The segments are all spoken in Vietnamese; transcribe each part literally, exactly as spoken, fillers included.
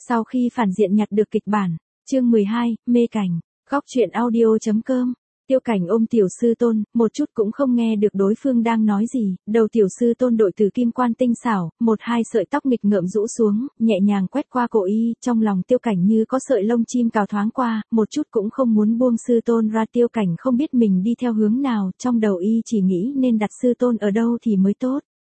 Sau khi phản diện nhặt được kịch bản, chương mười hai, mê cảnh, góc truyện audio.com. Tiêu Cảnh ôm Tiểu Sư Tôn, một chút cũng không nghe được đối phương đang nói gì, đầu Tiểu Sư Tôn đội từ kim quan tinh xảo, một hai sợi tóc nghịch ngợm rũ xuống, nhẹ nhàng quét qua cổ y, trong lòng Tiêu Cảnh như có sợi lông chim cào thoáng qua, một chút cũng không muốn buông Sư Tôn ra. Tiêu Cảnh không biết mình đi theo hướng nào, trong đầu y chỉ nghĩ nên đặt Sư Tôn ở đâu thì mới tốt.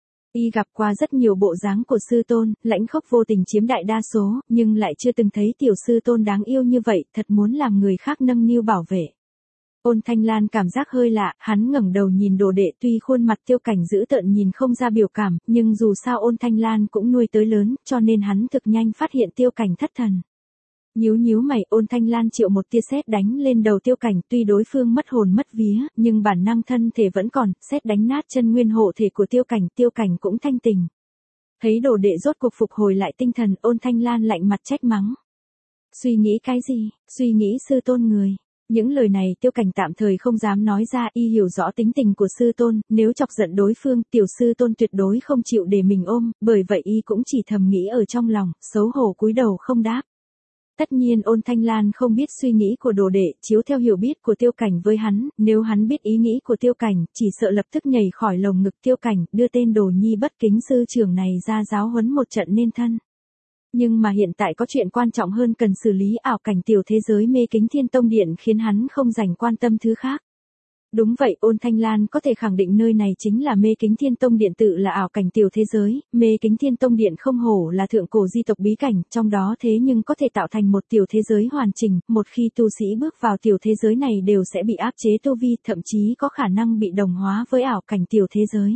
Y gặp qua rất nhiều bộ dáng của Sư Tôn, lãnh khốc vô tình chiếm đại đa số, nhưng lại chưa từng thấy Tiểu Sư Tôn đáng yêu như vậy, thật muốn làm người khác nâng niu bảo vệ. Ôn Thanh Lan cảm giác hơi lạ, hắn ngẩng đầu nhìn đồ đệ, tuy khuôn mặt Tiêu Cảnh dữ tợn nhìn không ra biểu cảm, nhưng dù sao Ôn Thanh Lan cũng nuôi tới lớn, cho nên hắn thực nhanh phát hiện Tiêu Cảnh thất thần. Nhíu nhíu mày, Ôn Thanh Lan triệu một tia sét đánh lên đầu Tiêu Cảnh, tuy đối phương mất hồn mất vía, nhưng bản năng thân thể vẫn còn, sét đánh nát chân nguyên hộ thể của Tiêu Cảnh, Tiêu Cảnh cũng thanh tình. Thấy đồ đệ rốt cuộc phục hồi lại tinh thần, Ôn Thanh Lan lạnh mặt trách mắng. Suy nghĩ cái gì, suy nghĩ Sư Tôn người. Những lời này Tiêu Cảnh tạm thời không dám nói ra, y hiểu rõ tính tình của Sư Tôn, nếu chọc giận đối phương, Tiểu Sư Tôn tuyệt đối không chịu để mình ôm, bởi vậy y cũng chỉ thầm nghĩ ở trong lòng, xấu hổ cúi đầu không đáp. Tất nhiên Ôn Thanh Lan không biết suy nghĩ của đồ đệ, chiếu theo hiểu biết của Tiêu Cảnh với hắn, nếu hắn biết ý nghĩ của Tiêu Cảnh, chỉ sợ lập tức nhảy khỏi lồng ngực Tiêu Cảnh, đưa tên đồ nhi bất kính sư trưởng này ra giáo huấn một trận nên thân. Nhưng mà hiện tại có chuyện quan trọng hơn cần xử lý, ảo cảnh tiểu thế giới mê kính Thiên Tông Điện khiến hắn không dành quan tâm thứ khác. Đúng vậy, Ôn Thanh Lan có thể khẳng định nơi này chính là mê kính Thiên Tông Điện, tự là ảo cảnh tiểu thế giới, mê kính Thiên Tông Điện không hổ là thượng cổ di tộc bí cảnh, trong đó thế nhưng có thể tạo thành một tiểu thế giới hoàn chỉnh, một khi tu sĩ bước vào tiểu thế giới này đều sẽ bị áp chế tu vi, thậm chí có khả năng bị đồng hóa với ảo cảnh tiểu thế giới.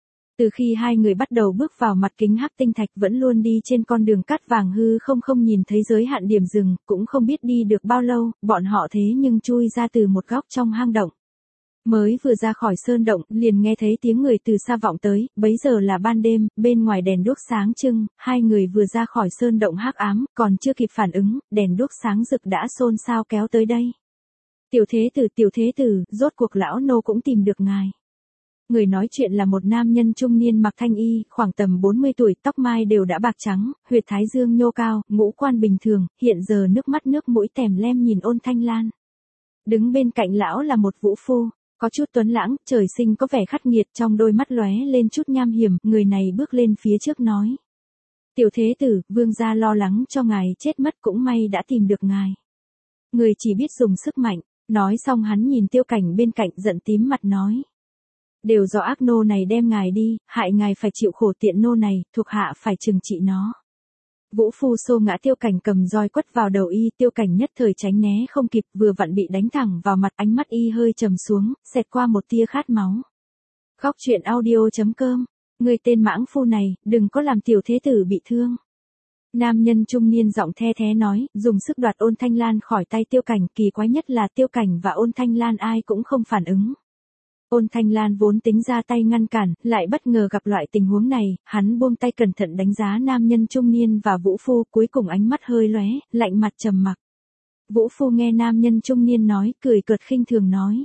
Từ khi hai người bắt đầu bước vào mặt kính hắc tinh thạch vẫn luôn đi trên con đường cát vàng hư không không nhìn thấy giới hạn điểm dừng, cũng không biết đi được bao lâu, bọn họ thế nhưng chui ra từ một góc trong hang động. Mới vừa ra khỏi sơn động, liền nghe thấy tiếng người từ xa vọng tới, bấy giờ là ban đêm, bên ngoài đèn đuốc sáng trưng, hai người vừa ra khỏi sơn động hắc ám, còn chưa kịp phản ứng, đèn đuốc sáng rực đã xôn xao kéo tới đây. Tiểu thế tử, tiểu thế tử, rốt cuộc lão nô cũng tìm được ngài. Người nói chuyện là một nam nhân trung niên mặc thanh y, khoảng tầm bốn mươi tuổi, tóc mai đều đã bạc trắng, huyệt thái dương nhô cao, ngũ quan bình thường, hiện giờ nước mắt nước mũi tèm lem nhìn Ôn Thanh Lan. Đứng bên cạnh lão là một vũ phu, có chút tuấn lãng, trời sinh có vẻ khắc nghiệt, trong đôi mắt lóe lên chút nham hiểm, người này bước lên phía trước nói. Tiểu thế tử, vương gia lo lắng cho ngài chết mất, cũng may đã tìm được ngài. Người chỉ biết dùng sức mạnh, nói xong hắn nhìn Tiêu Cảnh bên cạnh giận tím mặt nói. Đều do ác nô này đem ngài đi, hại ngài phải chịu khổ, tiện nô này, thuộc hạ phải trừng trị nó. Vũ phu xô ngã Tiêu Cảnh cầm roi quất vào đầu y, Tiêu Cảnh nhất thời tránh né không kịp, vừa vặn bị đánh thẳng vào mặt, ánh mắt y hơi trầm xuống, xẹt qua một tia khát máu. Góc truyện audio.com, người tên mãng phu này, đừng có làm tiểu thế tử bị thương. Nam nhân trung niên giọng the thé nói, dùng sức đoạt Ôn Thanh Lan khỏi tay Tiêu Cảnh, kỳ quái nhất là Tiêu Cảnh và Ôn Thanh Lan ai cũng không phản ứng. Ôn Thanh Lan vốn tính ra tay ngăn cản, lại bất ngờ gặp loại tình huống này, hắn buông tay cẩn thận đánh giá nam nhân trung niên và vũ phu, cuối cùng ánh mắt hơi lóe, lạnh mặt trầm mặc. Vũ phu nghe nam nhân trung niên nói, cười cợt khinh thường nói.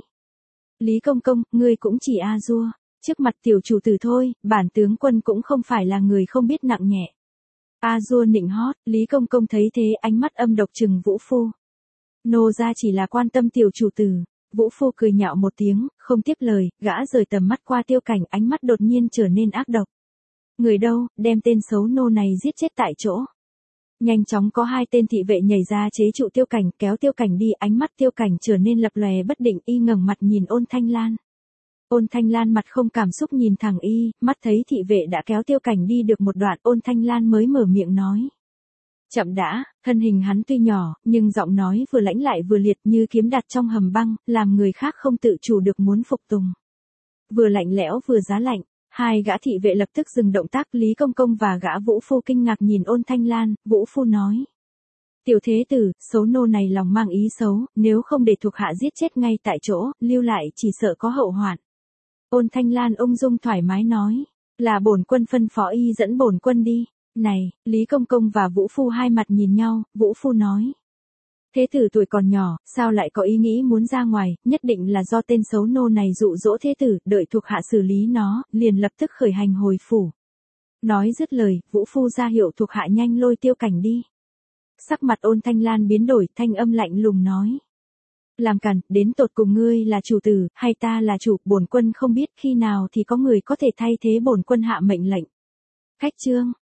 Lý công công, ngươi cũng chỉ a dua, trước mặt tiểu chủ tử thôi, bản tướng quân cũng không phải là người không biết nặng nhẹ. A dua nịnh hót, Lý công công thấy thế ánh mắt âm độc trừng vũ phu. Nô gia chỉ là quan tâm tiểu chủ tử. Vũ phu cười nhạo một tiếng, không tiếp lời, gã rời tầm mắt qua Tiêu Cảnh, ánh mắt đột nhiên trở nên ác độc. Người đâu, đem tên xấu nô này giết chết tại chỗ. Nhanh chóng có hai tên thị vệ nhảy ra chế trụ Tiêu Cảnh, kéo Tiêu Cảnh đi, ánh mắt Tiêu Cảnh trở nên lập lòe bất định, y ngẩng mặt nhìn Ôn Thanh Lan. Ôn Thanh Lan mặt không cảm xúc nhìn thẳng y, mắt thấy thị vệ đã kéo Tiêu Cảnh đi được một đoạn, Ôn Thanh Lan mới mở miệng nói. Chậm đã, thân hình hắn tuy nhỏ, nhưng giọng nói vừa lãnh lại vừa liệt như kiếm đặt trong hầm băng, làm người khác không tự chủ được muốn phục tùng. Vừa lạnh lẽo vừa giá lạnh, hai gã thị vệ lập tức dừng động tác, Lý công công và gã vũ phu kinh ngạc nhìn Ôn Thanh Lan, vũ phu nói. Tiểu thế tử, xấu nô này lòng mang ý xấu, nếu không để thuộc hạ giết chết ngay tại chỗ, lưu lại chỉ sợ có hậu hoạn. Ôn Thanh Lan ung dung thoải mái nói, là bổn quân phân phó y dẫn bổn quân đi. Này, Lý công công và vũ phu hai mặt nhìn nhau, vũ phu nói. Thế tử tuổi còn nhỏ, sao lại có ý nghĩ muốn ra ngoài, nhất định là do tên xấu nô này dụ dỗ thế tử, đợi thuộc hạ xử lý nó, liền lập tức khởi hành hồi phủ. Nói dứt lời, vũ phu ra hiệu thuộc hạ nhanh lôi Tiêu Cảnh đi. Sắc mặt Ôn Thanh Lan biến đổi, thanh âm lạnh lùng nói. Làm càn, đến tột cùng ngươi là chủ tử, hay ta là chủ, bổn quân không biết khi nào thì có người có thể thay thế bổn quân hạ mệnh lệnh. Khách trương,